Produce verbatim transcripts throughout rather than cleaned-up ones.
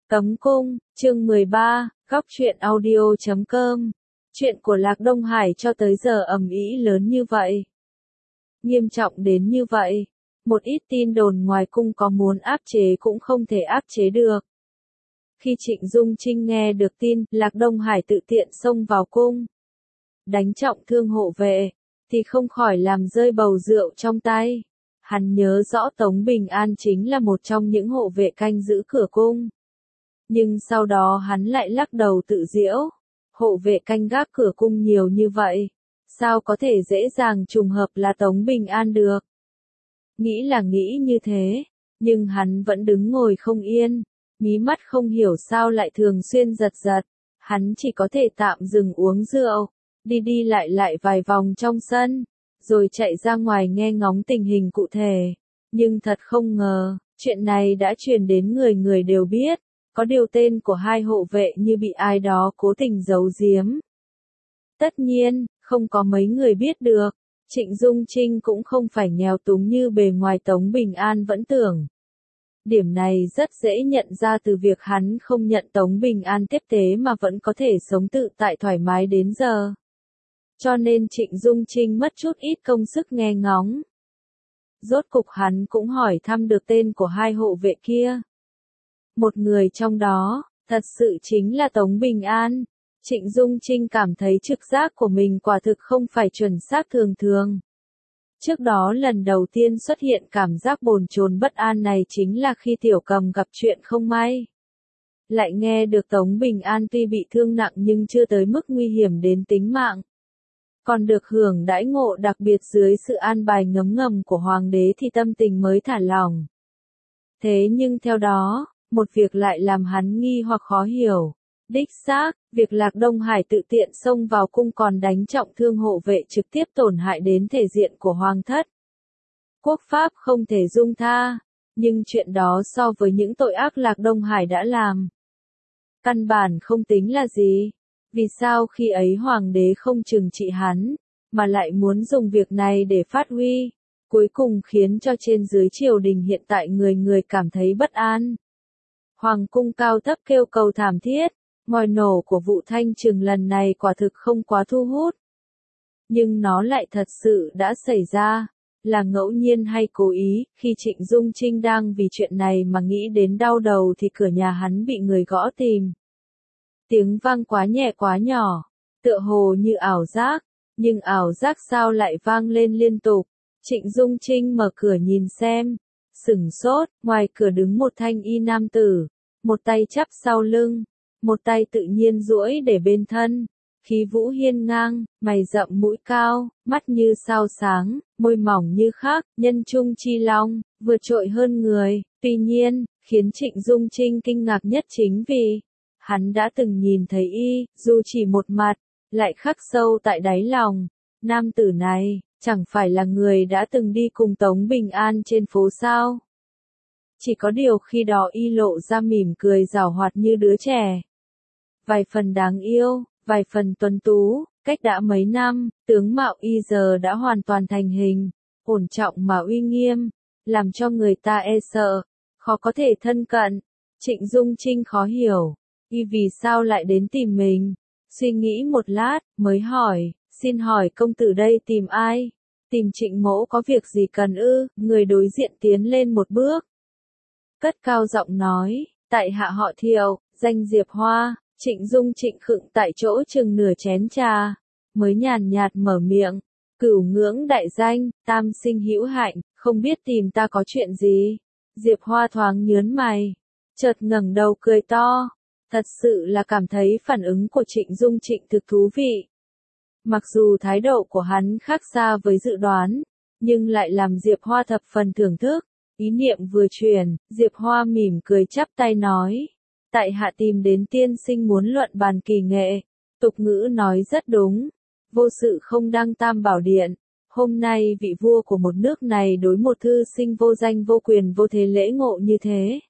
Cấm cung, chương mười ba, góc truyện audio chấm com. Chuyện của Lạc Đông Hải cho tới giờ ầm ĩ lớn như vậy. Nghiêm trọng đến như vậy. Một ít tin đồn ngoài cung có muốn áp chế cũng không thể áp chế được. Khi Trịnh Dung Trinh nghe được tin Lạc Đông Hải tự tiện xông vào cung, đánh trọng thương hộ vệ, thì không khỏi làm rơi bầu rượu trong tay. Hắn nhớ rõ Tống Bình An chính là một trong những hộ vệ canh giữ cửa cung. Nhưng sau đó hắn lại lắc đầu tự giễu, hộ vệ canh gác cửa cung nhiều như vậy, sao có thể dễ dàng trùng hợp là Tống Bình An được. Nghĩ là nghĩ như thế, nhưng hắn vẫn đứng ngồi không yên, mí mắt không hiểu sao lại thường xuyên giật giật, hắn chỉ có thể tạm dừng uống rượu, đi đi lại lại vài vòng trong sân, rồi chạy ra ngoài nghe ngóng tình hình cụ thể. Nhưng thật không ngờ, chuyện này đã truyền đến người người đều biết. Có điều tên của hai hộ vệ như bị ai đó cố tình giấu giếm. Tất nhiên, không có mấy người biết được, Trịnh Dung Trinh cũng không phải nghèo túng như bề ngoài Tống Bình An vẫn tưởng. Điểm này rất dễ nhận ra từ việc hắn không nhận Tống Bình An tiếp tế mà vẫn có thể sống tự tại thoải mái đến giờ. Cho nên Trịnh Dung Trinh mất chút ít công sức nghe ngóng. Rốt cục hắn cũng hỏi thăm được tên của hai hộ vệ kia. Một người trong đó, thật sự chính là Tống Bình An. Trịnh Dung Trinh cảm thấy trực giác của mình quả thực không phải chuẩn xác thường thường. Trước đó lần đầu tiên xuất hiện cảm giác bồn chồn bất an này chính là khi Tiểu Cầm gặp chuyện không may. Lại nghe được Tống Bình An tuy bị thương nặng nhưng chưa tới mức nguy hiểm đến tính mạng. Còn được hưởng đãi ngộ đặc biệt dưới sự an bài ngấm ngầm của Hoàng đế thì tâm tình mới thả lỏng. Thế nhưng theo đó, một việc lại làm hắn nghi hoặc khó hiểu. Đích xác, việc Lạc Đông Hải tự tiện xông vào cung còn đánh trọng thương hộ vệ trực tiếp tổn hại đến thể diện của Hoàng thất. Quốc pháp không thể dung tha, nhưng chuyện đó so với những tội ác Lạc Đông Hải đã làm, căn bản không tính là gì. Vì sao khi ấy Hoàng đế không trừng trị hắn, mà lại muốn dùng việc này để phát huy, cuối cùng khiến cho trên dưới triều đình hiện tại người người cảm thấy bất an. Hoàng cung cao thấp kêu cầu thảm thiết, ngòi nổ của vụ thanh trừng lần này quả thực không quá thu hút. Nhưng nó lại thật sự đã xảy ra, là ngẫu nhiên hay cố ý, khi Trịnh Dung Trinh đang vì chuyện này mà nghĩ đến đau đầu thì cửa nhà hắn bị người gõ tìm. Tiếng vang quá nhẹ quá nhỏ, tựa hồ như ảo giác, nhưng ảo giác sao lại vang lên liên tục. Trịnh Dung Trinh mở cửa nhìn xem, sửng sốt, ngoài cửa đứng một thanh y nam tử, một tay chắp sau lưng, một tay tự nhiên duỗi để bên thân, khí vũ hiên ngang, mày rậm mũi cao, mắt như sao sáng, môi mỏng như khắc, nhân trung chi long, vượt trội hơn người. Tuy nhiên, khiến Trịnh Dung Trinh kinh ngạc nhất chính vì hắn đã từng nhìn thấy y, dù chỉ một mặt, lại khắc sâu tại đáy lòng. Nam tử này, chẳng phải là người đã từng đi cùng Tống Bình An trên phố sao? Chỉ có điều khi đó y lộ ra mỉm cười giảo hoạt như đứa trẻ. Vài phần đáng yêu, vài phần tuấn tú, cách đã mấy năm, tướng mạo y giờ đã hoàn toàn thành hình, ổn trọng mà uy nghiêm, làm cho người ta e sợ, khó có thể thân cận. Trịnh Dung Trinh khó hiểu, y vì sao lại đến tìm mình, suy nghĩ một lát, mới hỏi, xin hỏi công tử đây tìm ai? Tìm Trịnh mỗ có việc gì cần ư? Người đối diện tiến lên một bước, cất cao giọng nói, tại hạ họ Thiệu, danh Diệp Hoa. Trịnh Dung Trịnh khựng tại chỗ chừng nửa chén trà, mới nhàn nhạt mở miệng, cửu ngưỡng đại danh, tam sinh hữu hạnh, không biết tìm ta có chuyện gì. Diệp Hoa thoáng nhớn mày, chợt ngẩng đầu cười to, thật sự là cảm thấy phản ứng của Trịnh Dung Trịnh thực thú vị. Mặc dù thái độ của hắn khác xa với dự đoán, nhưng lại làm Diệp Hoa thập phần thưởng thức. Ý niệm vừa chuyển, Diệp Hoa mỉm cười chắp tay nói, tại hạ tìm đến tiên sinh muốn luận bàn kỳ nghệ. Tục ngữ nói rất đúng, vô sự không đăng tam bảo điện. Hôm nay vị vua của một nước này đối một thư sinh vô danh vô quyền vô thế lễ ngộ như thế,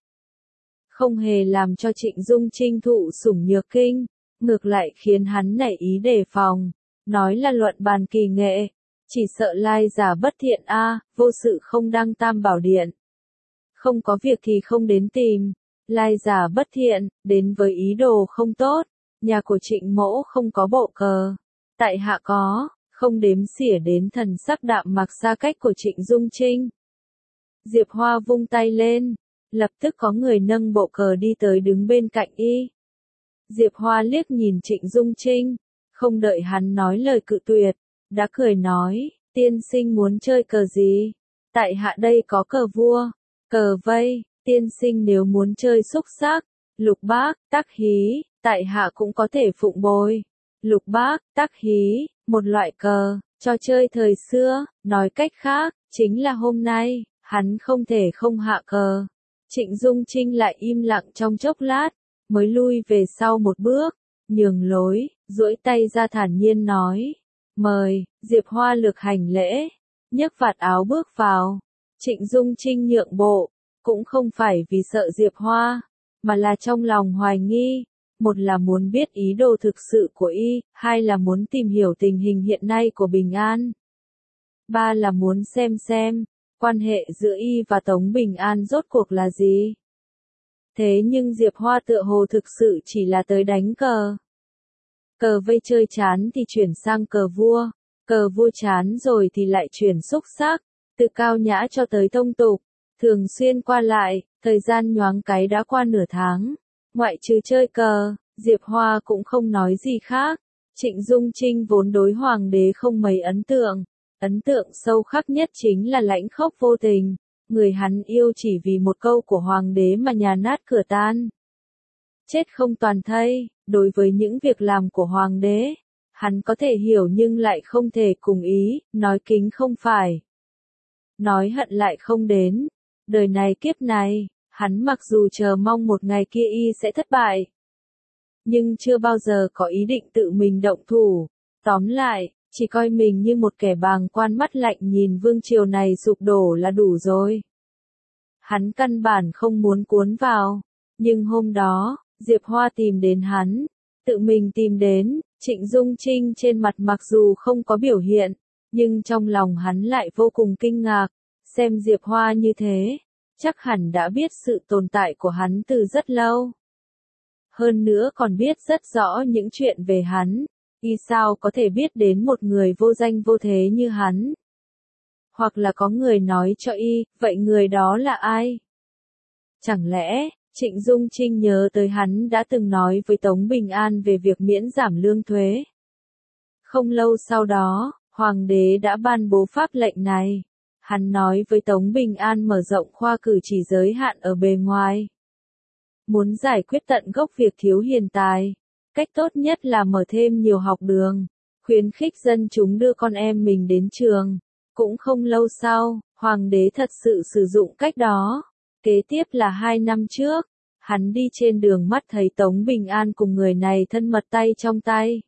không hề làm cho Trịnh Dung Trinh thụ sủng nhược kinh, ngược lại khiến hắn nảy ý đề phòng, nói là luận bàn kỳ nghệ, chỉ sợ lai giả bất thiện a, vô sự không đăng tam bảo điện. Không có việc thì không đến tìm, lai giả bất thiện, đến với ý đồ không tốt, nhà của Trịnh Mỗ không có bộ cờ, tại hạ có, không đếm xỉa đến thần sắc đạm mạc xa cách của Trịnh Dung Trinh. Diệp Hoa vung tay lên, lập tức có người nâng bộ cờ đi tới đứng bên cạnh y. Diệp Hoa liếc nhìn Trịnh Dung Trinh, không đợi hắn nói lời cự tuyệt, đã cười nói, tiên sinh muốn chơi cờ gì? Tại hạ đây có cờ vua, cờ vây, tiên sinh nếu muốn chơi xúc xắc, lục bát, tắc hí, tại hạ cũng có thể phụng bồi. Lục bát, tắc hí, một loại cờ, trò chơi thời xưa, nói cách khác, chính là hôm nay, hắn không thể không hạ cờ. Trịnh Dung Trinh lại im lặng trong chốc lát, mới lui về sau một bước, nhường lối, duỗi tay ra thản nhiên nói, mời. Diệp Hoa lược hành lễ, nhấc vạt áo bước vào. Trịnh Dung Trinh nhượng bộ, cũng không phải vì sợ Diệp Hoa, mà là trong lòng hoài nghi, một là muốn biết ý đồ thực sự của y, hai là muốn tìm hiểu tình hình hiện nay của Bình An, ba là muốn xem xem, quan hệ giữa y và Tống Bình An rốt cuộc là gì. Thế nhưng Diệp Hoa tựa hồ thực sự chỉ là tới đánh cờ. Cờ vây chơi chán thì chuyển sang cờ vua, cờ vua chán rồi thì lại chuyển xúc xắc, từ cao nhã cho tới thông tục, thường xuyên qua lại, thời gian nhoáng cái đã qua nửa tháng. Ngoại trừ chơi cờ, Diệp Hoa cũng không nói gì khác. Trịnh Dung Trinh vốn đối hoàng đế không mấy ấn tượng, ấn tượng sâu khắc nhất chính là lãnh khốc vô tình, người hắn yêu chỉ vì một câu của hoàng đế mà nhà nát cửa tan. Chết không toàn thây, đối với những việc làm của hoàng đế, hắn có thể hiểu nhưng lại không thể cùng ý, nói kính không phải, nói hận lại không đến. Đời này kiếp này, hắn mặc dù chờ mong một ngày kia y sẽ thất bại, nhưng chưa bao giờ có ý định tự mình động thủ. Tóm lại, chỉ coi mình như một kẻ bàng quan mắt lạnh nhìn vương triều này sụp đổ là đủ rồi. Hắn căn bản không muốn cuốn vào, nhưng hôm đó, Diệp Hoa tìm đến hắn, tự mình tìm đến. Trịnh Dung Trinh trên mặt mặc dù không có biểu hiện, nhưng trong lòng hắn lại vô cùng kinh ngạc, xem Diệp Hoa như thế, chắc hẳn đã biết sự tồn tại của hắn từ rất lâu. Hơn nữa còn biết rất rõ những chuyện về hắn, y sao có thể biết đến một người vô danh vô thế như hắn. Hoặc là có người nói cho y, vậy người đó là ai? Chẳng lẽ, Trịnh Dung Trinh nhớ tới hắn đã từng nói với Tống Bình An về việc miễn giảm lương thuế. Không lâu sau đó, Hoàng đế đã ban bố pháp lệnh này. Hắn nói với Tống Bình An mở rộng khoa cử chỉ giới hạn ở bề ngoài. Muốn giải quyết tận gốc việc thiếu hiền tài, cách tốt nhất là mở thêm nhiều học đường, khuyến khích dân chúng đưa con em mình đến trường. Cũng không lâu sau, Hoàng đế thật sự sử dụng cách đó. Kế tiếp là hai năm trước, hắn đi trên đường mắt thấy Tống Bình An cùng người này thân mật tay trong tay.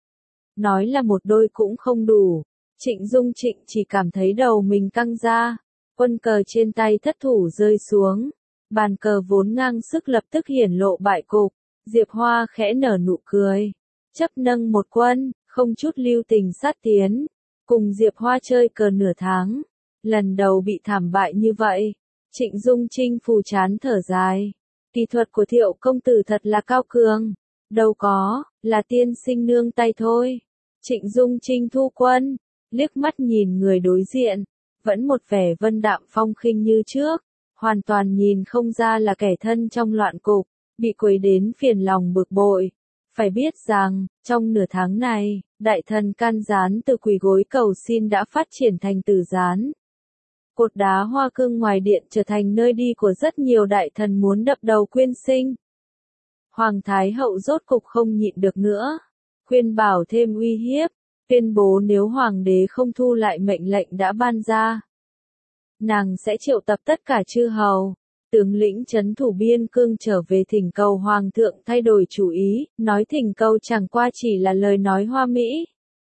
Nói là một đôi cũng không đủ, Trịnh Dung Trịnh chỉ cảm thấy đầu mình căng ra, quân cờ trên tay thất thủ rơi xuống, bàn cờ vốn ngang sức lập tức hiển lộ bại cục. Diệp Hoa khẽ nở nụ cười, chấp nâng một quân, không chút lưu tình sát tiến, cùng Diệp Hoa chơi cờ nửa tháng, lần đầu bị thảm bại như vậy. Trịnh Dung Trinh phù chán thở dài, kỹ thuật của Thiệu công tử thật là cao cường, đâu có, là tiên sinh nương tay thôi. Trịnh Dung Trinh thu quân, liếc mắt nhìn người đối diện, vẫn một vẻ vân đạm phong khinh như trước, hoàn toàn nhìn không ra là kẻ thân trong loạn cục, bị quấy đến phiền lòng bực bội. Phải biết rằng, trong nửa tháng này, đại thần Can Gián từ quỳ gối cầu xin đã phát triển thành Tử Gián. Cột đá hoa cương ngoài điện trở thành nơi đi của rất nhiều đại thần muốn đập đầu quyên sinh. Hoàng Thái Hậu rốt cục không nhịn được nữa, khuyên bảo thêm uy hiếp, tuyên bố nếu Hoàng đế không thu lại mệnh lệnh đã ban ra, nàng sẽ triệu tập tất cả chư hầu, tướng lĩnh trấn thủ biên cương trở về thỉnh cầu Hoàng thượng thay đổi chủ ý, nói thỉnh cầu chẳng qua chỉ là lời nói hoa mỹ.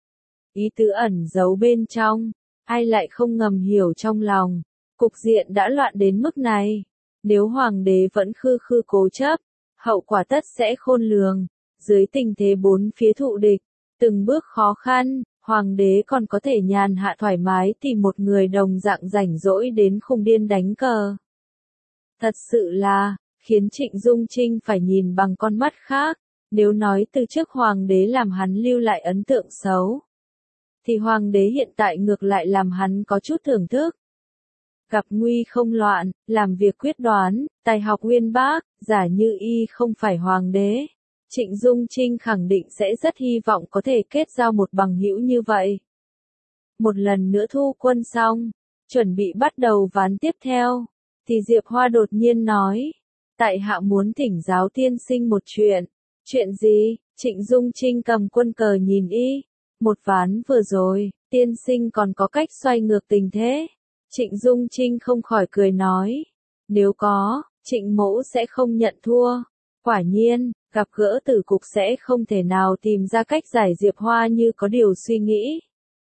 Ý tứ ẩn giấu bên trong, ai lại không ngầm hiểu trong lòng, cục diện đã loạn đến mức này. Nếu Hoàng đế vẫn khư khư cố chấp, hậu quả tất sẽ khôn lường. Dưới tình thế bốn phía thụ địch, từng bước khó khăn, Hoàng đế còn có thể nhàn hạ thoải mái tìm một người đồng dạng rảnh rỗi đến khùng điên đánh cờ. Thật sự là, khiến Trịnh Dung Trinh phải nhìn bằng con mắt khác. Nếu nói từ trước hoàng đế làm hắn lưu lại ấn tượng xấu, thì hoàng đế hiện tại ngược lại làm hắn có chút thưởng thức. Gặp nguy không loạn, làm việc quyết đoán, tài học uyên bác, giả như y không phải hoàng đế, Trịnh Dung Trinh khẳng định sẽ rất hy vọng có thể kết giao một bằng hữu như vậy. Một lần nữa thu quân xong, chuẩn bị bắt đầu ván tiếp theo, thì Diệp Hoa đột nhiên nói, tại hạ muốn thỉnh giáo tiên sinh một chuyện. Chuyện gì? Trịnh Dung Trinh cầm quân cờ nhìn y. Một ván vừa rồi, tiên sinh còn có cách xoay ngược tình thế. Trịnh Dung Trinh không khỏi cười nói. Nếu có, Trịnh mỗ sẽ không nhận thua. Quả nhiên, gặp gỡ tử cục sẽ không thể nào tìm ra cách giải. Diệp Hoa như có điều suy nghĩ.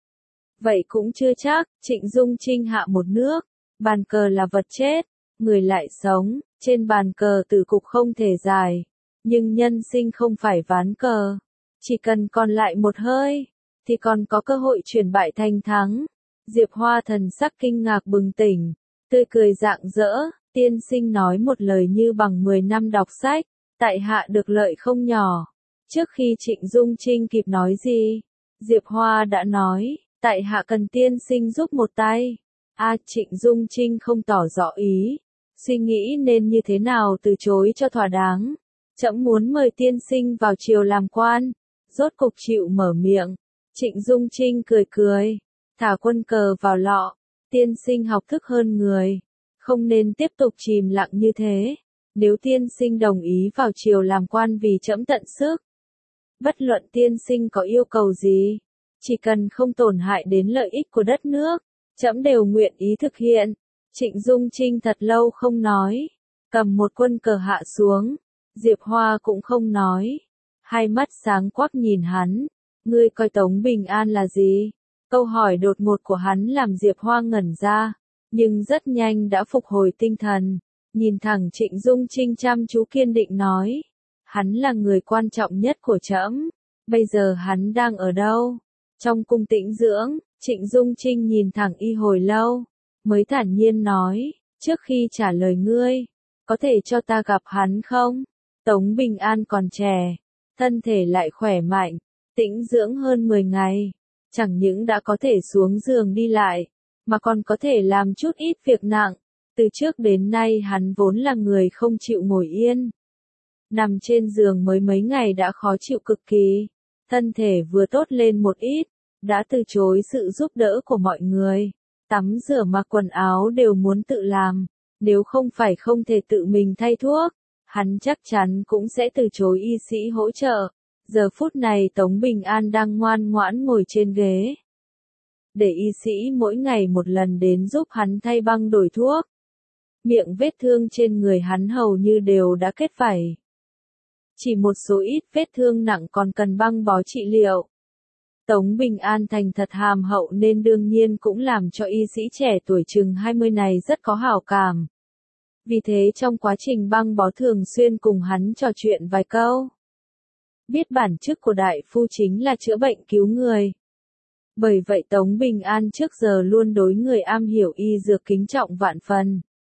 Vậy cũng chưa chắc, Trịnh Dung Trinh hạ một nước. Bàn cờ là vật chết, người lại sống, trên bàn cờ tử cục không thể giải. Nhưng nhân sinh không phải ván cờ. Chỉ cần còn lại một hơi, thì còn có cơ hội chuyển bại thành thắng. Diệp Hoa thần sắc kinh ngạc bừng tỉnh, tươi cười rạng rỡ, tiên sinh nói một lời như bằng mười năm đọc sách, tại hạ được lợi không nhỏ. Trước khi Trịnh Dung Trinh kịp nói gì, Diệp Hoa đã nói, tại hạ cần tiên sinh giúp một tay. A à, Trịnh Dung Trinh không tỏ rõ ý, suy nghĩ nên như thế nào từ chối cho thỏa đáng. Trẫm muốn mời tiên sinh vào triều làm quan, rốt cục chịu mở miệng. Trịnh Dung Trinh cười cười, thả quân cờ vào lọ, tiên sinh học thức hơn người, không nên tiếp tục chìm lặng như thế. Nếu tiên sinh đồng ý vào triều làm quan vì trẫm tận sức, bất luận tiên sinh có yêu cầu gì, chỉ cần không tổn hại đến lợi ích của đất nước, trẫm đều nguyện ý thực hiện. Trịnh Dung Trinh thật lâu không nói, cầm một quân cờ hạ xuống. Diệp Hoa cũng không nói, hai mắt sáng quắc nhìn hắn, ngươi coi Tống Bình An là gì? Câu hỏi đột ngột của hắn làm Diệp Hoa ngẩn ra, nhưng rất nhanh đã phục hồi tinh thần, nhìn thẳng Trịnh Dung Trinh chăm chú kiên định nói, hắn là người quan trọng nhất của trẫm, bây giờ hắn đang ở đâu? Trong cung tĩnh dưỡng. Trịnh Dung Trinh nhìn thẳng y hồi lâu, mới thản nhiên nói, trước khi trả lời ngươi, có thể cho ta gặp hắn không? Tống Bình An còn trẻ, thân thể lại khỏe mạnh, tĩnh dưỡng hơn mười ngày, chẳng những đã có thể xuống giường đi lại, mà còn có thể làm chút ít việc nặng. Từ trước đến nay hắn vốn là người không chịu ngồi yên. Nằm trên giường mới mấy ngày đã khó chịu cực kỳ, thân thể vừa tốt lên một ít, đã từ chối sự giúp đỡ của mọi người. Tắm rửa mặc quần áo đều muốn tự làm, nếu không phải không thể tự mình thay thuốc, hắn chắc chắn cũng sẽ từ chối y sĩ hỗ trợ. Giờ phút này Tống Bình An đang ngoan ngoãn ngồi trên ghế, để y sĩ mỗi ngày một lần đến giúp hắn thay băng đổi thuốc. Miệng vết thương trên người hắn hầu như đều đã kết vảy. Chỉ một số ít vết thương nặng còn cần băng bó trị liệu. Tống Bình An thành thật hàm hậu nên đương nhiên cũng làm cho y sĩ trẻ tuổi chừng hai mươi này rất có hảo cảm. Vì thế trong quá trình băng bó thường xuyên cùng hắn trò chuyện vài câu. Biết bản chức của đại phu chính là chữa bệnh cứu người. Bởi vậy Tống Bình An trước giờ luôn đối người am hiểu y dược kính trọng vạn phần.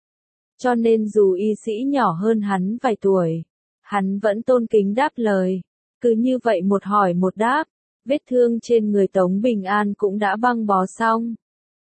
Cho nên dù y sĩ nhỏ hơn hắn vài tuổi, hắn vẫn tôn kính đáp lời. Cứ như vậy một hỏi một đáp, vết thương trên người Tống Bình An cũng đã băng bó xong.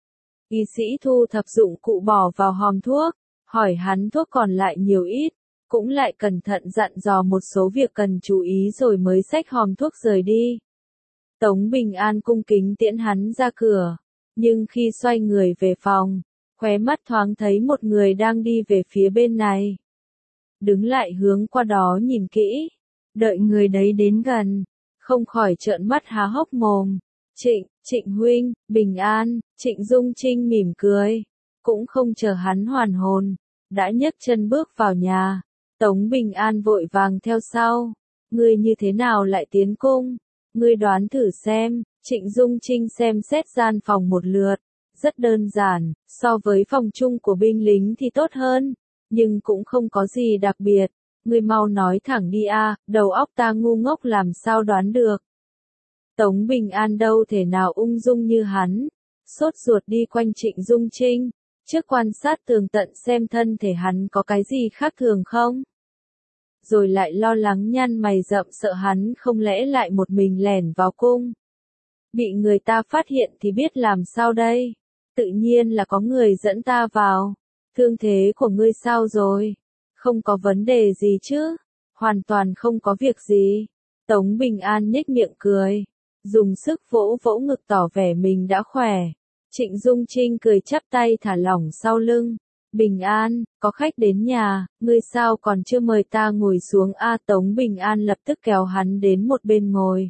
Y sĩ thu thập dụng cụ bỏ vào hòm thuốc, hỏi hắn thuốc còn lại nhiều ít, cũng lại cẩn thận dặn dò một số việc cần chú ý rồi mới xách hòm thuốc rời đi. Tống Bình An cung kính tiễn hắn ra cửa, nhưng khi xoay người về phòng, khóe mắt thoáng thấy một người đang đi về phía bên này. Đứng lại hướng qua đó nhìn kỹ, đợi người đấy đến gần, không khỏi trợn mắt há hốc mồm. Trịnh, Trịnh huynh, bình an. Trịnh Dung Trinh mỉm cười, cũng không chờ hắn hoàn hồn, đã nhấc chân bước vào nhà. Tống Bình An vội vàng theo sau. Ngươi như thế nào lại tiến cung? Ngươi đoán thử xem. Trịnh Dung Trinh xem xét gian phòng một lượt, rất đơn giản, so với phòng chung của binh lính thì tốt hơn, nhưng cũng không có gì đặc biệt. Ngươi mau nói thẳng đi a, đầu óc ta ngu ngốc làm sao đoán được. Tống Bình An đâu thể nào ung dung như hắn, sốt ruột đi quanh Trịnh Dung Trinh, Trước quan sát tường tận xem thân thể hắn có cái gì khác thường không? Rồi lại lo lắng nhăn mày rậm sợ hắn không lẽ lại một mình lẻn vào cung. Bị người ta phát hiện thì biết làm sao đây? Tự nhiên là có người dẫn ta vào. Thương thế của ngươi sao rồi? Không có vấn đề gì chứ? Hoàn toàn không có việc gì. Tống Bình An nhếch miệng cười. Dùng sức vỗ vỗ ngực tỏ vẻ mình đã khỏe. Trịnh Dung Trinh cười chắp tay thả lỏng sau lưng. Bình An, có khách đến nhà, ngươi sao còn chưa mời ta ngồi xuống a? Tống Bình An lập tức kéo hắn đến một bên ngồi.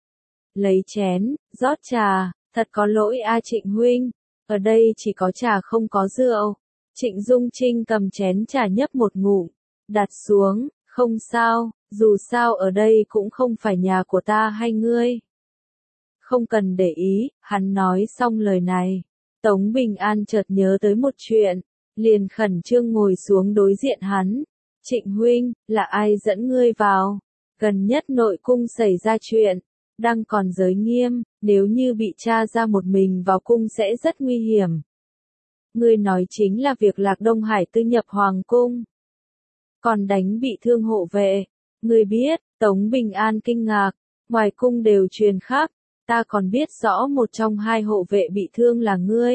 Lấy chén, rót trà, thật có lỗi a Trịnh huynh, ở đây chỉ có trà không có rượu. Trịnh Dung Trinh cầm chén trà nhấp một ngụm, đặt xuống, không sao, dù sao ở đây cũng không phải nhà của ta hay ngươi. Không cần để ý, hắn nói xong lời này. Tống Bình An chợt nhớ tới một chuyện, liền khẩn trương ngồi xuống đối diện hắn. Trịnh huynh, là ai dẫn ngươi vào? Gần nhất nội cung xảy ra chuyện, đang còn giới nghiêm, nếu như bị tra ra một mình vào cung sẽ rất nguy hiểm. Ngươi nói chính là việc Lạc Đông Hải tư nhập hoàng cung, còn đánh bị thương hộ vệ. Ngươi biết? Tống Bình An kinh ngạc, ngoài cung đều truyền khắp, ta còn biết rõ một trong hai hộ vệ bị thương là ngươi.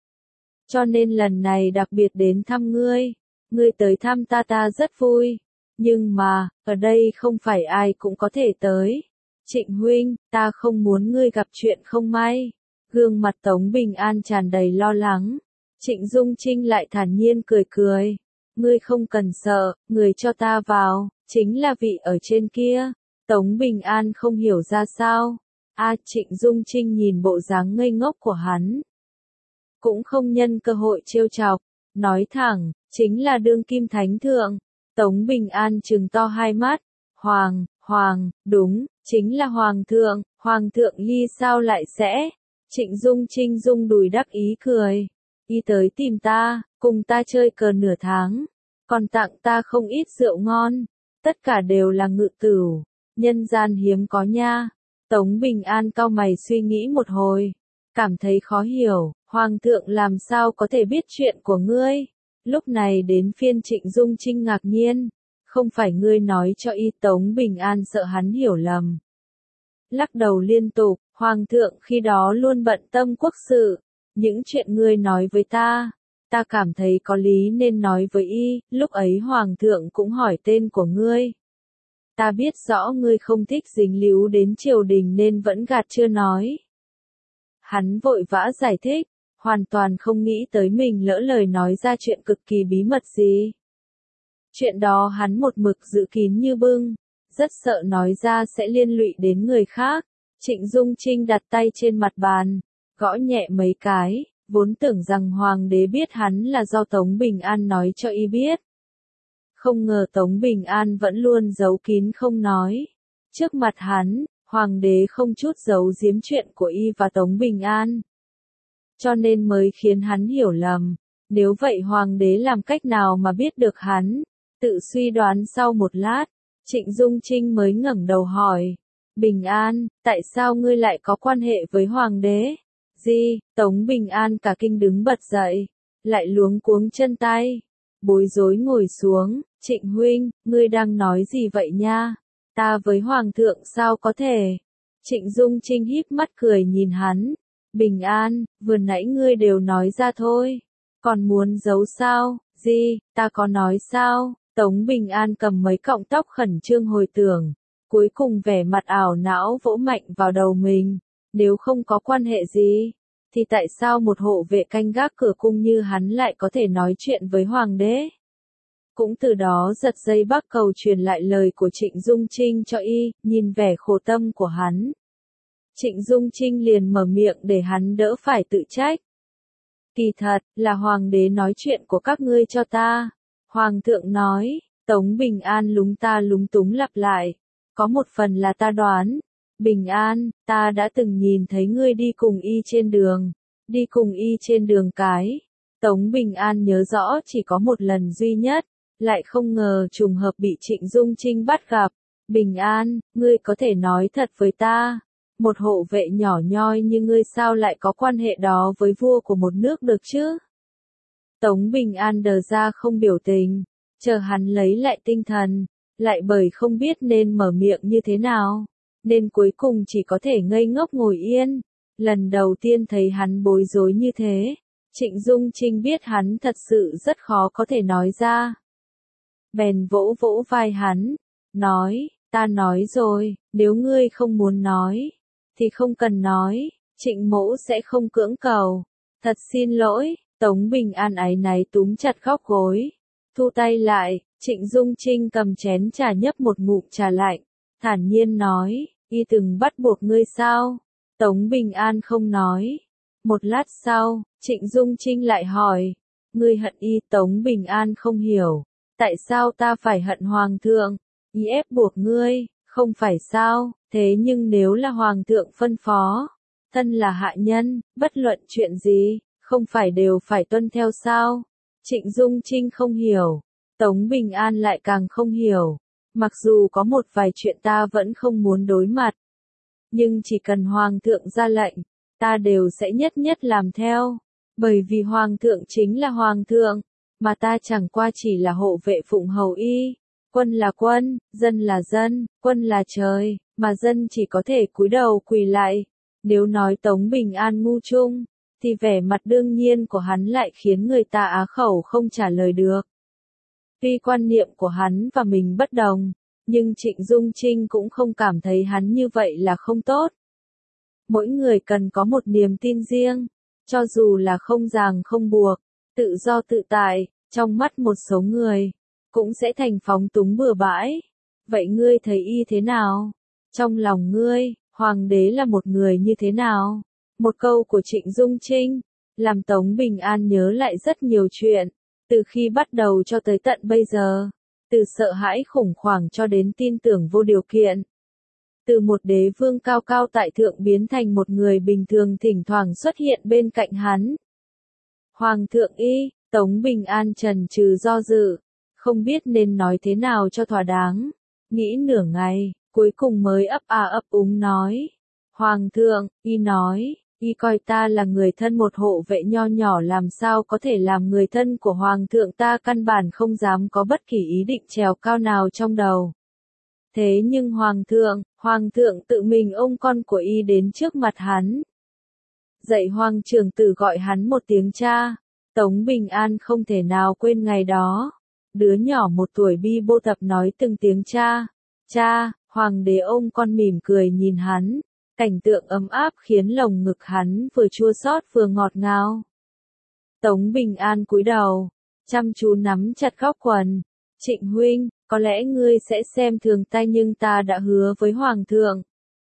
Cho nên lần này đặc biệt đến thăm ngươi. Ngươi tới thăm ta ta rất vui. Nhưng mà, ở đây không phải ai cũng có thể tới. Trịnh huynh, ta không muốn ngươi gặp chuyện không may. Gương mặt Tống Bình An tràn đầy lo lắng. Trịnh Dung Trinh lại thản nhiên cười cười. Ngươi không cần sợ, người cho ta vào, chính là vị ở trên kia. Tống Bình An không hiểu ra sao. A Trịnh Dung Trinh nhìn bộ dáng ngây ngốc của hắn. Cũng không nhân cơ hội trêu chọc, nói thẳng, chính là đương kim thánh thượng. Tống Bình An trừng to hai mắt. Hoàng, Hoàng, đúng, chính là Hoàng thượng, Hoàng thượng Ly sao lại sẽ? Trịnh Dung Trinh rung đùi đắc ý cười. Y tới tìm ta, cùng ta chơi cờ nửa tháng, còn tặng ta không ít rượu ngon. Tất cả đều là ngự tửu, nhân gian hiếm có nha. Tống Bình An cau mày suy nghĩ một hồi, cảm thấy khó hiểu, Hoàng thượng làm sao có thể biết chuyện của ngươi? Lúc này đến phiên Trịnh Dung Trinh ngạc nhiên, không phải ngươi nói cho y? Tống Bình An sợ hắn hiểu lầm. Lắc đầu liên tục, Hoàng thượng khi đó luôn bận tâm quốc sự, những chuyện ngươi nói với ta, ta cảm thấy có lý nên nói với y, lúc ấy Hoàng thượng cũng hỏi tên của ngươi. Ta biết rõ ngươi không thích dính líu đến triều đình nên vẫn gạt chưa nói. Hắn vội vã giải thích, hoàn toàn không nghĩ tới mình lỡ lời nói ra chuyện cực kỳ bí mật gì. Chuyện đó hắn một mực giữ kín như bưng, rất sợ nói ra sẽ liên lụy đến người khác. Trịnh Dung Trinh đặt tay trên mặt bàn, gõ nhẹ mấy cái, vốn tưởng rằng Hoàng đế biết hắn là do Tống Bình An nói cho y biết. Không ngờ Tống Bình An vẫn luôn giấu kín không nói. Trước mặt hắn, Hoàng đế không chút giấu giếm chuyện của y và Tống Bình An. Cho nên mới khiến hắn hiểu lầm. Nếu vậy Hoàng đế làm cách nào mà biết được hắn? Tự suy đoán sau một lát, Trịnh Dung Trinh mới ngẩng đầu hỏi. Bình An, tại sao ngươi lại có quan hệ với Hoàng đế? Gì? Tống Bình An cả kinh đứng bật dậy, lại luống cuống chân tay, bối rối ngồi xuống. Trịnh huynh, ngươi đang nói gì vậy nha? Ta với Hoàng thượng sao có thể? Trịnh Dung Trinh híp mắt cười nhìn hắn. Bình An, vừa nãy ngươi đều nói ra thôi. Còn muốn giấu sao? Gì? Ta có nói sao? Tống Bình An cầm mấy cọng tóc khẩn trương hồi tưởng. Cuối cùng vẻ mặt ảo não vỗ mạnh vào đầu mình. Nếu không có quan hệ gì, thì tại sao một hộ vệ canh gác cửa cung như hắn lại có thể nói chuyện với Hoàng đế? Cũng từ đó giật dây bắc cầu truyền lại lời của Trịnh Dung Trinh cho y, nhìn vẻ khổ tâm của hắn. Trịnh Dung Trinh liền mở miệng để hắn đỡ phải tự trách. Kỳ thật, là Hoàng đế nói chuyện của các ngươi cho ta. Hoàng thượng nói, Tống Bình An lúng ta lúng túng lặp lại. Có một phần là ta đoán. Bình An, ta đã từng nhìn thấy ngươi đi cùng y trên đường. Đi cùng y trên đường cái. Tống Bình An nhớ rõ chỉ có một lần duy nhất. Lại không ngờ trùng hợp bị Trịnh Dung Trinh bắt gặp. Bình An, ngươi có thể nói thật với ta. Một hộ vệ nhỏ nhoi như ngươi sao lại có quan hệ đó với vua của một nước được chứ? Tống Bình An đờ ra không biểu tình, chờ hắn lấy lại tinh thần, lại bởi không biết nên mở miệng như thế nào, nên cuối cùng chỉ có thể ngây ngốc ngồi yên. Lần đầu tiên thấy hắn bối rối như thế, Trịnh Dung Trinh biết hắn thật sự rất khó có thể nói ra. Bèn vỗ vỗ vai hắn, nói, ta nói rồi, nếu ngươi không muốn nói, thì không cần nói, Trịnh mỗ sẽ không cưỡng cầu. Thật xin lỗi, Tống Bình An áy náy túm chặt góc gối, thu tay lại, Trịnh Dung Trinh cầm chén trà nhấp một ngụm trà lạnh, thản nhiên nói, y từng bắt buộc ngươi sao? Tống Bình An không nói. Một lát sau, Trịnh Dung Trinh lại hỏi, ngươi hận y? Tống Bình An không hiểu, tại sao ta phải hận Hoàng thượng? Y ép buộc ngươi, không phải sao? Thế nhưng nếu là Hoàng thượng phân phó, thân là hạ nhân, bất luận chuyện gì, không phải đều phải tuân theo sao? Trịnh Dung Trinh không hiểu, Tống Bình An lại càng không hiểu, mặc dù có một vài chuyện ta vẫn không muốn đối mặt, nhưng chỉ cần Hoàng thượng ra lệnh, ta đều sẽ nhất nhất làm theo, bởi vì Hoàng thượng chính là Hoàng thượng, mà ta chẳng qua chỉ là hộ vệ phụng hầu y. Quân là quân, dân là dân, quân là trời, mà dân chỉ có thể cúi đầu quỳ lại. Nếu nói Tống Bình An ngu chung, thì vẻ mặt đương nhiên của hắn lại khiến người ta á khẩu không trả lời được. Tuy quan niệm của hắn và mình bất đồng, nhưng Trịnh Dung Trinh cũng không cảm thấy hắn như vậy là không tốt. Mỗi người cần có một niềm tin riêng, cho dù là không ràng không buộc, tự do tự tại, trong mắt một số người, cũng sẽ thành phóng túng bừa bãi. Vậy ngươi thấy y thế nào? Trong lòng ngươi, Hoàng đế là một người như thế nào? Một câu của Trịnh Dung Trinh, làm Tống Bình An nhớ lại rất nhiều chuyện, từ khi bắt đầu cho tới tận bây giờ, từ sợ hãi khủng hoảng cho đến tin tưởng vô điều kiện. Từ một đế vương cao cao tại thượng biến thành một người bình thường thỉnh thoảng xuất hiện bên cạnh hắn. Hoàng thượng y, Tống Bình An trần trừ do dự, không biết nên nói thế nào cho thỏa đáng, nghĩ nửa ngày, cuối cùng mới ấp à ấp úng nói. Hoàng thượng, y nói, y coi ta là người thân một hộ vệ nho nhỏ làm sao có thể làm người thân của Hoàng thượng, ta căn bản không dám có bất kỳ ý định trèo cao nào trong đầu. Thế nhưng Hoàng thượng, Hoàng thượng tự mình ôm con của y đến trước mặt hắn. Dạy Hoàng trưởng tử gọi hắn một tiếng cha, Tống Bình An không thể nào quên ngày đó. Đứa nhỏ một tuổi bi bô tập nói từng tiếng cha, cha, Hoàng đế ôm con mỉm cười nhìn hắn, cảnh tượng ấm áp khiến lồng ngực hắn vừa chua xót vừa ngọt ngào. Tống Bình An cúi đầu, chăm chú nắm chặt góc quần, Trịnh huynh, có lẽ ngươi sẽ xem thường ta nhưng ta đã hứa với Hoàng thượng,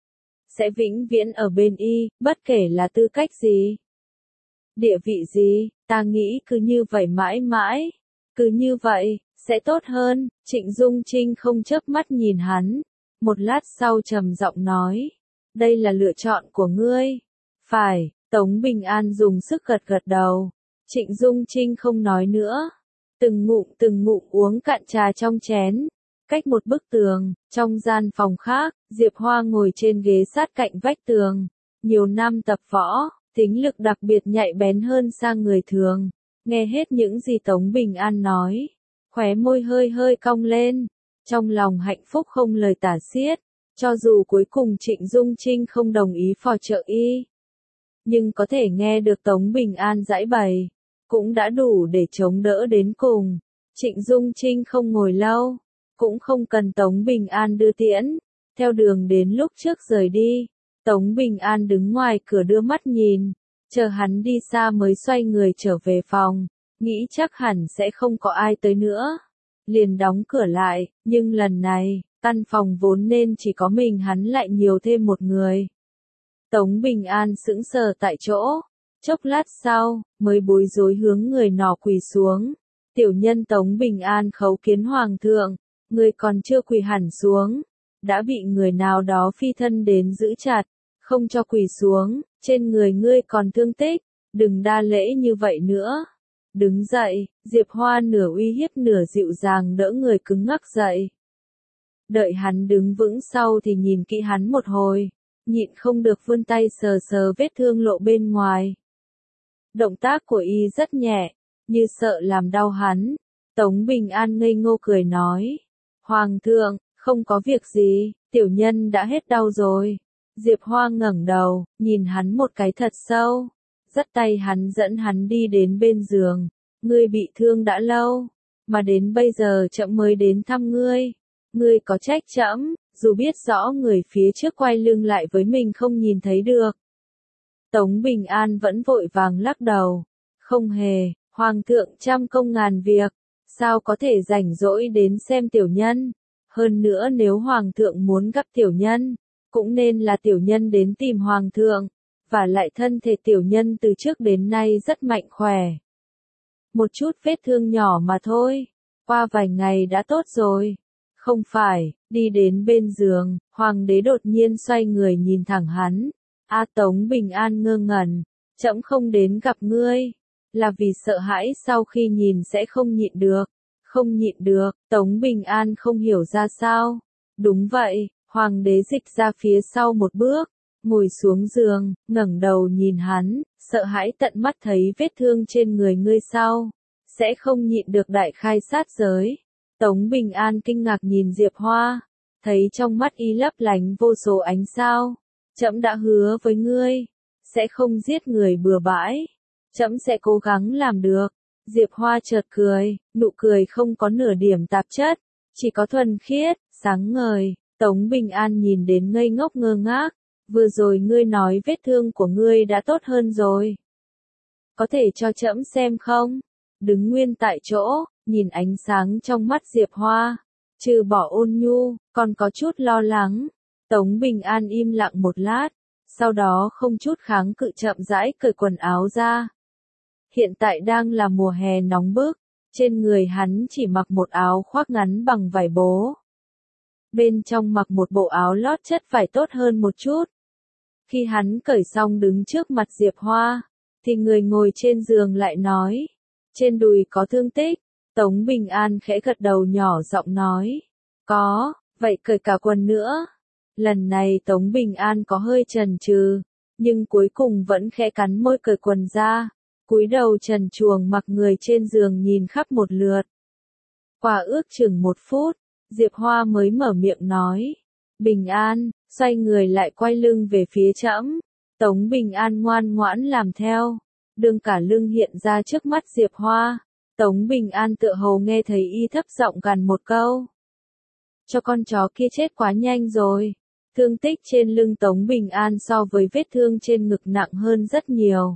sẽ vĩnh viễn ở bên y, bất kể là tư cách gì, địa vị gì, ta nghĩ cứ như vậy mãi mãi. Cứ như vậy, sẽ tốt hơn. Trịnh Dung Trinh không chớp mắt nhìn hắn, một lát sau trầm giọng nói, đây là lựa chọn của ngươi. Phải, Tống Bình An dùng sức gật gật đầu. Trịnh Dung Trinh không nói nữa, từng ngụm từng ngụm uống cạn trà trong chén. Cách một bức tường, trong gian phòng khác, Diệp Hoa ngồi trên ghế sát cạnh vách tường. Nhiều năm tập võ, tính lực đặc biệt nhạy bén hơn sang người thường. Nghe hết những gì Tống Bình An nói, khóe môi hơi hơi cong lên, trong lòng hạnh phúc không lời tả xiết, cho dù cuối cùng Trịnh Dung Trinh không đồng ý phò trợ y. Nhưng có thể nghe được Tống Bình An giãi bày, cũng đã đủ để chống đỡ đến cùng. Trịnh Dung Trinh không ngồi lâu, cũng không cần Tống Bình An đưa tiễn, theo đường đến lúc trước rời đi, Tống Bình An đứng ngoài cửa đưa mắt nhìn. Chờ hắn đi xa mới xoay người trở về phòng, nghĩ chắc hẳn sẽ không có ai tới nữa. Liền đóng cửa lại, nhưng lần này, căn phòng vốn nên chỉ có mình hắn lại nhiều thêm một người. Tống Bình An sững sờ tại chỗ, chốc lát sau, mới bối rối hướng người nọ quỳ xuống. Tiểu nhân Tống Bình An khấu kiến Hoàng thượng, người còn chưa quỳ hẳn xuống, đã bị người nào đó phi thân đến giữ chặt, không cho quỳ xuống. Trên người ngươi còn thương tích, đừng đa lễ như vậy nữa. Đứng dậy, Diệp Hoa nửa uy hiếp nửa dịu dàng đỡ người cứng ngắc dậy. Đợi hắn đứng vững sau thì nhìn kỹ hắn một hồi, nhịn không được vươn tay sờ sờ vết thương lộ bên ngoài. Động tác của y rất nhẹ, như sợ làm đau hắn. Tống Bình An ngây ngô cười nói. Hoàng thượng, không có việc gì, tiểu nhân đã hết đau rồi. Diệp Hoa ngẩng đầu, nhìn hắn một cái thật sâu. Dắt tay hắn dẫn hắn đi đến bên giường. Ngươi bị thương đã lâu, mà đến bây giờ trẫm mới đến thăm ngươi. Ngươi có trách trẫm, dù biết rõ người phía trước quay lưng lại với mình không nhìn thấy được. Tống Bình An vẫn vội vàng lắc đầu. Không hề, Hoàng thượng trăm công ngàn việc, sao có thể rảnh rỗi đến xem tiểu nhân. Hơn nữa nếu Hoàng thượng muốn gặp tiểu nhân, cũng nên là tiểu nhân đến tìm Hoàng thượng, và lại thân thể tiểu nhân từ trước đến nay rất mạnh khỏe. Một chút vết thương nhỏ mà thôi, qua vài ngày đã tốt rồi. Không phải, đi đến bên giường, Hoàng đế đột nhiên xoay người nhìn thẳng hắn. A Tống Bình An ngơ ngẩn, trẫm không đến gặp ngươi, là vì sợ hãi sau khi nhìn sẽ không nhịn được. Không nhịn được, Tống Bình An không hiểu ra sao. Đúng vậy, Hoàng đế dịch ra phía sau một bước, ngồi xuống giường, ngẩng đầu nhìn hắn, sợ hãi tận mắt thấy vết thương trên người ngươi sau, sẽ không nhịn được đại khai sát giới. Tống Bình An kinh ngạc nhìn Diệp Hoa, thấy trong mắt y lấp lánh vô số ánh sao. Trẫm đã hứa với ngươi, sẽ không giết người bừa bãi, trẫm sẽ cố gắng làm được. Diệp Hoa chợt cười, nụ cười không có nửa điểm tạp chất, chỉ có thuần khiết, sáng ngời. Tống Bình An nhìn đến ngây ngốc ngơ ngác, vừa rồi ngươi nói vết thương của ngươi đã tốt hơn rồi. Có thể cho trẫm xem không? Đứng nguyên tại chỗ, nhìn ánh sáng trong mắt Diệp Hoa, trừ bỏ ôn nhu, còn có chút lo lắng. Tống Bình An im lặng một lát, sau đó không chút kháng cự chậm rãi cởi quần áo ra. Hiện tại đang là mùa hè nóng bức, trên người hắn chỉ mặc một áo khoác ngắn bằng vải bố. Bên trong mặc một bộ áo lót chất vải tốt hơn một chút. Khi hắn cởi xong đứng trước mặt Diệp Hoa, thì người ngồi trên giường lại nói, trên đùi có thương tích. Tống Bình An khẽ gật đầu nhỏ giọng nói, có, vậy cởi cả quần nữa. Lần này Tống Bình An có hơi chần chừ, nhưng cuối cùng vẫn khẽ cắn môi cởi quần ra, cúi đầu trần truồng mặc người trên giường nhìn khắp một lượt. Qua ước chừng một phút, Diệp Hoa mới mở miệng nói, Bình An, xoay người lại quay lưng về phía trẫm. Tống Bình An ngoan ngoãn làm theo, đương cả lưng hiện ra trước mắt Diệp Hoa. Tống Bình An tựa hồ nghe thấy y thấp giọng gằn một câu. Cho con chó kia chết quá nhanh rồi. Thương tích trên lưng Tống Bình An so với vết thương trên ngực nặng hơn rất nhiều.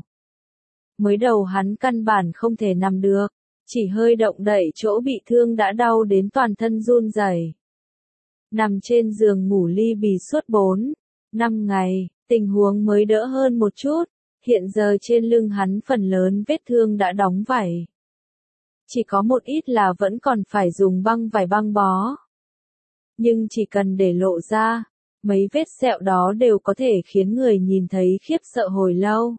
Mới đầu hắn căn bản không thể nằm được, chỉ hơi động đậy chỗ bị thương đã đau đến toàn thân run rẩy. Nằm trên giường ngủ li bì suốt bốn, năm ngày, tình huống mới đỡ hơn một chút, hiện giờ trên lưng hắn phần lớn vết thương đã đóng vảy. Chỉ có một ít là vẫn còn phải dùng băng vải băng bó. Nhưng chỉ cần để lộ ra, mấy vết sẹo đó đều có thể khiến người nhìn thấy khiếp sợ hồi lâu.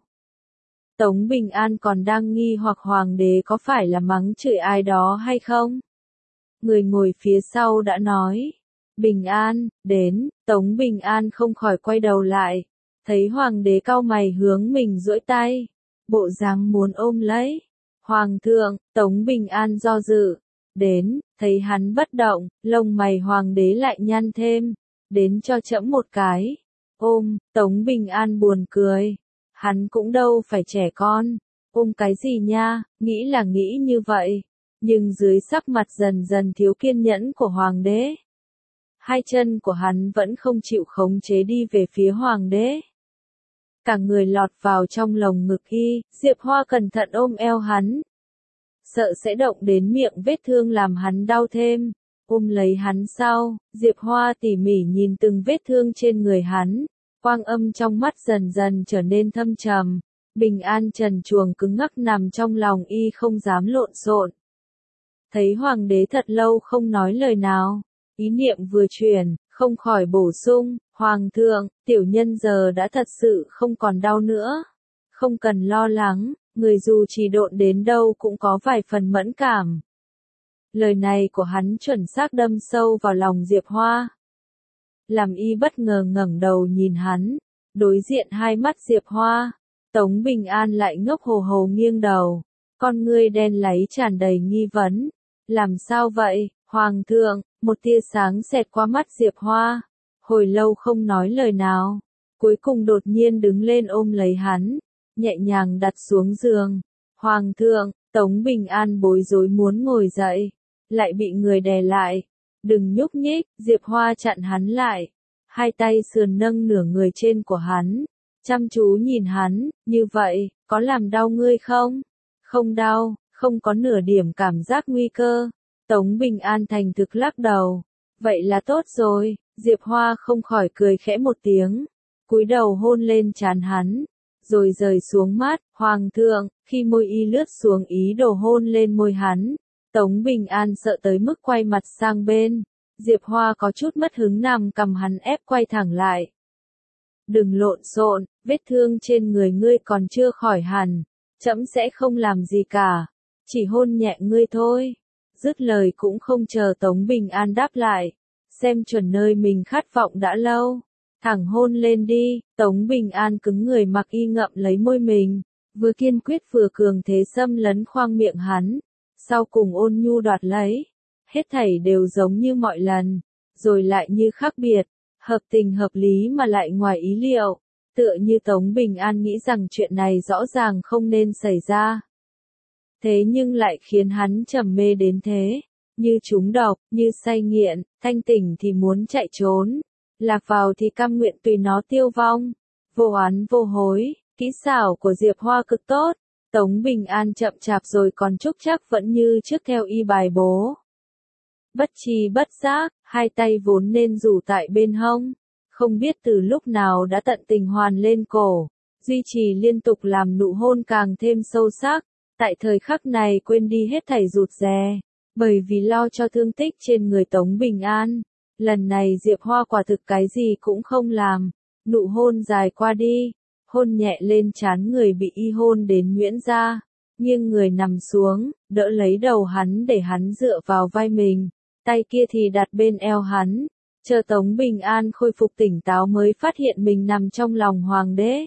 Tống Bình An còn đang nghi hoặc Hoàng đế có phải là mắng chửi ai đó hay không? Người ngồi phía sau đã nói, Bình An, đến. Tống Bình An không khỏi quay đầu lại, thấy Hoàng đế cau mày hướng mình duỗi tay, bộ dáng muốn ôm lấy. Hoàng thượng, Tống Bình An do dự, đến, thấy hắn bất động, lông mày Hoàng đế lại nhăn thêm, đến cho trẫm một cái. Ôm, Tống Bình An buồn cười, hắn cũng đâu phải trẻ con, ôm cái gì nha, nghĩ là nghĩ như vậy, nhưng dưới sắc mặt dần dần thiếu kiên nhẫn của Hoàng đế, hai chân của hắn vẫn không chịu khống chế đi về phía Hoàng đế. Cả người lọt vào trong lồng ngực y, Diệp Hoa cẩn thận ôm eo hắn. Sợ sẽ động đến miệng vết thương làm hắn đau thêm. Ôm lấy hắn sau, Diệp Hoa tỉ mỉ nhìn từng vết thương trên người hắn. Quang âm trong mắt dần dần trở nên thâm trầm. Bình An trần truồng cứng ngắc nằm trong lòng y không dám lộn xộn. Thấy Hoàng đế thật lâu không nói lời nào. Ý niệm vừa chuyển, không khỏi bổ sung, Hoàng thượng, tiểu nhân giờ đã thật sự không còn đau nữa. Không cần lo lắng, người dù chỉ độn đến đâu cũng có vài phần mẫn cảm. Lời này của hắn chuẩn xác đâm sâu vào lòng Diệp Hoa. Làm y bất ngờ ngẩng đầu nhìn hắn, đối diện hai mắt Diệp Hoa. Tống Bình An lại ngốc hồ hồ nghiêng đầu, con ngươi đen láy tràn đầy nghi vấn. Làm sao vậy, Hoàng thượng? Một tia sáng xẹt qua mắt Diệp Hoa. Hồi lâu không nói lời nào. Cuối cùng đột nhiên đứng lên ôm lấy hắn. Nhẹ nhàng đặt xuống giường. Hoàng thượng, Tống Bình An bối rối muốn ngồi dậy. Lại bị người đè lại. Đừng nhúc nhích, Diệp Hoa chặn hắn lại. Hai tay sườn nâng nửa người trên của hắn. Chăm chú nhìn hắn, như vậy, có làm đau ngươi không? Không đau, không có nửa điểm cảm giác nguy cơ. Tống Bình An thành thực lắc đầu. Vậy là tốt rồi, Diệp Hoa không khỏi cười khẽ một tiếng. Cúi đầu hôn lên trán hắn. Rồi rời xuống mắt, Hoàng thượng, khi môi y lướt xuống ý đồ hôn lên môi hắn. Tống Bình An sợ tới mức quay mặt sang bên. Diệp Hoa có chút mất hứng nằm cầm hắn ép quay thẳng lại. Đừng lộn xộn, vết thương trên người ngươi còn chưa khỏi hẳn. Trẫm sẽ không làm gì cả. Chỉ hôn nhẹ ngươi thôi. Dứt lời cũng không chờ Tống Bình An đáp lại. Xem chuẩn nơi mình khát vọng đã lâu. Thẳng hôn lên đi. Tống Bình An cứng người mặc y ngậm lấy môi mình. Vừa kiên quyết vừa cường thế xâm lấn khoang miệng hắn. Sau cùng ôn nhu đoạt lấy. Hết thảy đều giống như mọi lần. Rồi lại như khác biệt. Hợp tình hợp lý mà lại ngoài ý liệu. Tựa như Tống Bình An nghĩ rằng chuyện này rõ ràng không nên xảy ra. Thế nhưng lại khiến hắn trầm mê đến thế. Như trúng độc, như say nghiện, thanh tỉnh thì muốn chạy trốn. Lạc vào thì cam nguyện tùy nó tiêu vong. Vô oán vô hối, kỹ xảo của Diệp Hoa cực tốt. Tống Bình An chậm chạp rồi còn trúc chắc vẫn như trước theo y bài bố. Bất tri bất giác, hai tay vốn nên rủ tại bên hông. Không biết từ lúc nào đã tận tình hoàn lên cổ. Duy trì liên tục làm nụ hôn càng thêm sâu sắc. Tại thời khắc này quên đi hết thảy rụt rè. Bởi vì lo cho thương tích trên người Tống Bình An. Lần này Diệp Hoa quả thực cái gì cũng không làm. Nụ hôn dài qua đi. Hôn nhẹ lên trán người bị y hôn đến nhuyễn ra. Nghiêng người nằm xuống, đỡ lấy đầu hắn để hắn dựa vào vai mình. Tay kia thì đặt bên eo hắn. Chờ Tống Bình An khôi phục tỉnh táo mới phát hiện mình nằm trong lòng hoàng đế.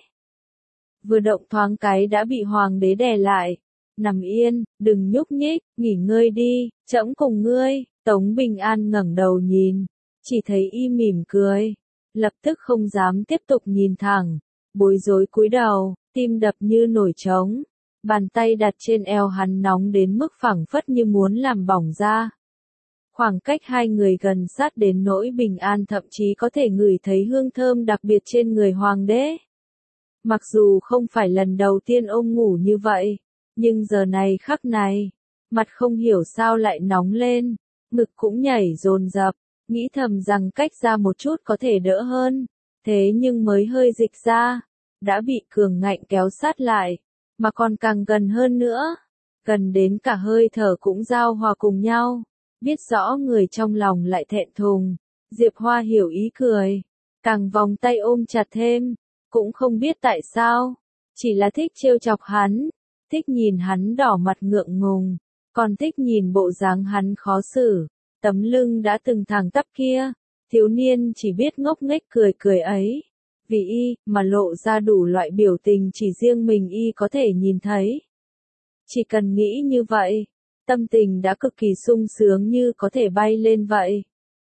Vừa động thoáng cái đã bị hoàng đế đè lại. Nằm yên, đừng nhúc nhích, nghỉ ngơi đi, trẫm cùng ngươi. Tống Bình An ngẩng đầu nhìn. Chỉ thấy y mỉm cười. Lập tức không dám tiếp tục nhìn thẳng. Bối rối cúi đầu, tim đập như nổi trống. Bàn tay đặt trên eo hắn nóng đến mức phảng phất như muốn làm bỏng ra. Khoảng cách hai người gần sát đến nỗi Bình An thậm chí có thể ngửi thấy hương thơm đặc biệt trên người hoàng đế. Mặc dù không phải lần đầu tiên ông ngủ như vậy, nhưng giờ này khắc này, mặt không hiểu sao lại nóng lên, ngực cũng nhảy dồn dập, nghĩ thầm rằng cách ra một chút có thể đỡ hơn, thế nhưng mới hơi dịch ra, đã bị cường ngạnh kéo sát lại, mà còn càng gần hơn nữa, gần đến cả hơi thở cũng giao hòa cùng nhau. Biết rõ người trong lòng lại thẹn thùng, Diệp Hoa hiểu ý cười, càng vòng tay ôm chặt thêm, cũng không biết tại sao, chỉ là thích trêu chọc hắn, thích nhìn hắn đỏ mặt ngượng ngùng, còn thích nhìn bộ dáng hắn khó xử, tấm lưng đã từng thẳng tắp kia, thiếu niên chỉ biết ngốc nghếch cười cười ấy, vì y mà lộ ra đủ loại biểu tình chỉ riêng mình y có thể nhìn thấy. Chỉ cần nghĩ như vậy, tâm tình đã cực kỳ sung sướng như có thể bay lên vậy.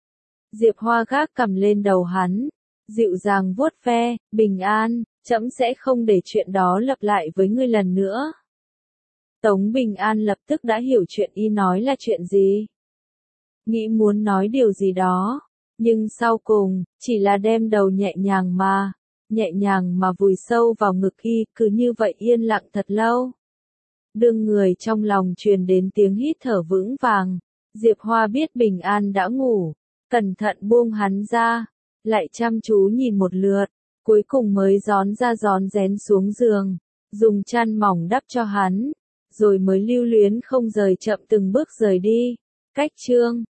Diệp Hoa gác cầm lên đầu hắn, dịu dàng vuốt ve, Bình An, trẫm sẽ không để chuyện đó lặp lại với ngươi lần nữa. Tống Bình An lập tức đã hiểu chuyện y nói là chuyện gì. Nghĩ muốn nói điều gì đó, nhưng sau cùng, chỉ là đem đầu nhẹ nhàng mà, nhẹ nhàng mà vùi sâu vào ngực y, cứ như vậy yên lặng thật lâu. Đương người trong lòng truyền đến tiếng hít thở vững vàng, Diệp Hoa biết Bình An đã ngủ, cẩn thận buông hắn ra, lại chăm chú nhìn một lượt, cuối cùng mới rón ra rón rén xuống giường, dùng chăn mỏng đắp cho hắn, rồi mới lưu luyến không rời chậm từng bước rời đi. Cách chương